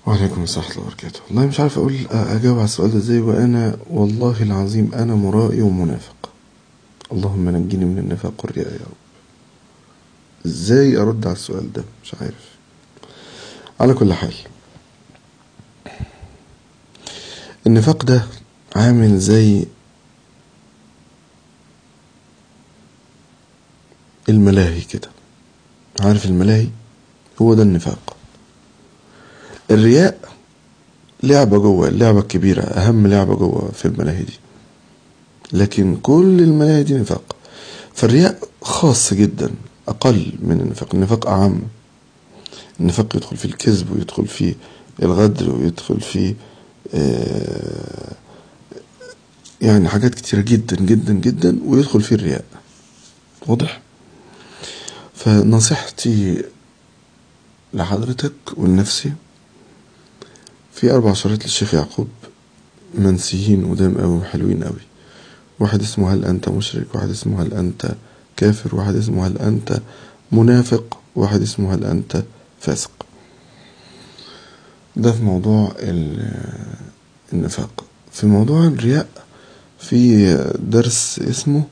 وعليكم السلام ورحمة الله وبركاته. والله مش عارف أجاوب على السؤال ده ازاي، وأنا والله العظيم أنا مرائي ومنافق. اللهم نجيني من النفاق والرياء يا رب. ازاي أرد على السؤال ده؟ مش عارف. على كل حال، النفاق ده عامل زي الملاهي كده. عارف الملاهي؟ هو ده النفاق. الرياء لعبة جوه، اللعبة الكبيرة، أهم لعبة جوه في الملاهي دي، لكن كل الملاهي دي نفاق. فالرياء خاص جدا، أقل من النفاق. النفاق أعم. النفاق يدخل في الكذب، ويدخل في الغدر، ويدخل في يعني حاجات كتيرة جدا جدا جدا، ويدخل فيه الرياء. واضح؟ فنصيحتي لحضرتك ولنفسي، في 4 شرايط للشيخ يعقوب منسيين قدام قوي وحلوين قوي. واحد اسمه هل أنت مشرك، واحد اسمه هل أنت كافر، واحد اسمه هل أنت منافق، واحد اسمه هل أنت فاسق. ده في موضوع النفاق. في موضوع الرياء في درس اسمه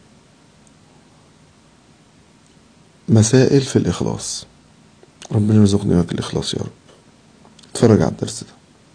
مسائل في الإخلاص. ربنا يرزقني وياك الإخلاص يا رب. اتفرج على الدرس ده.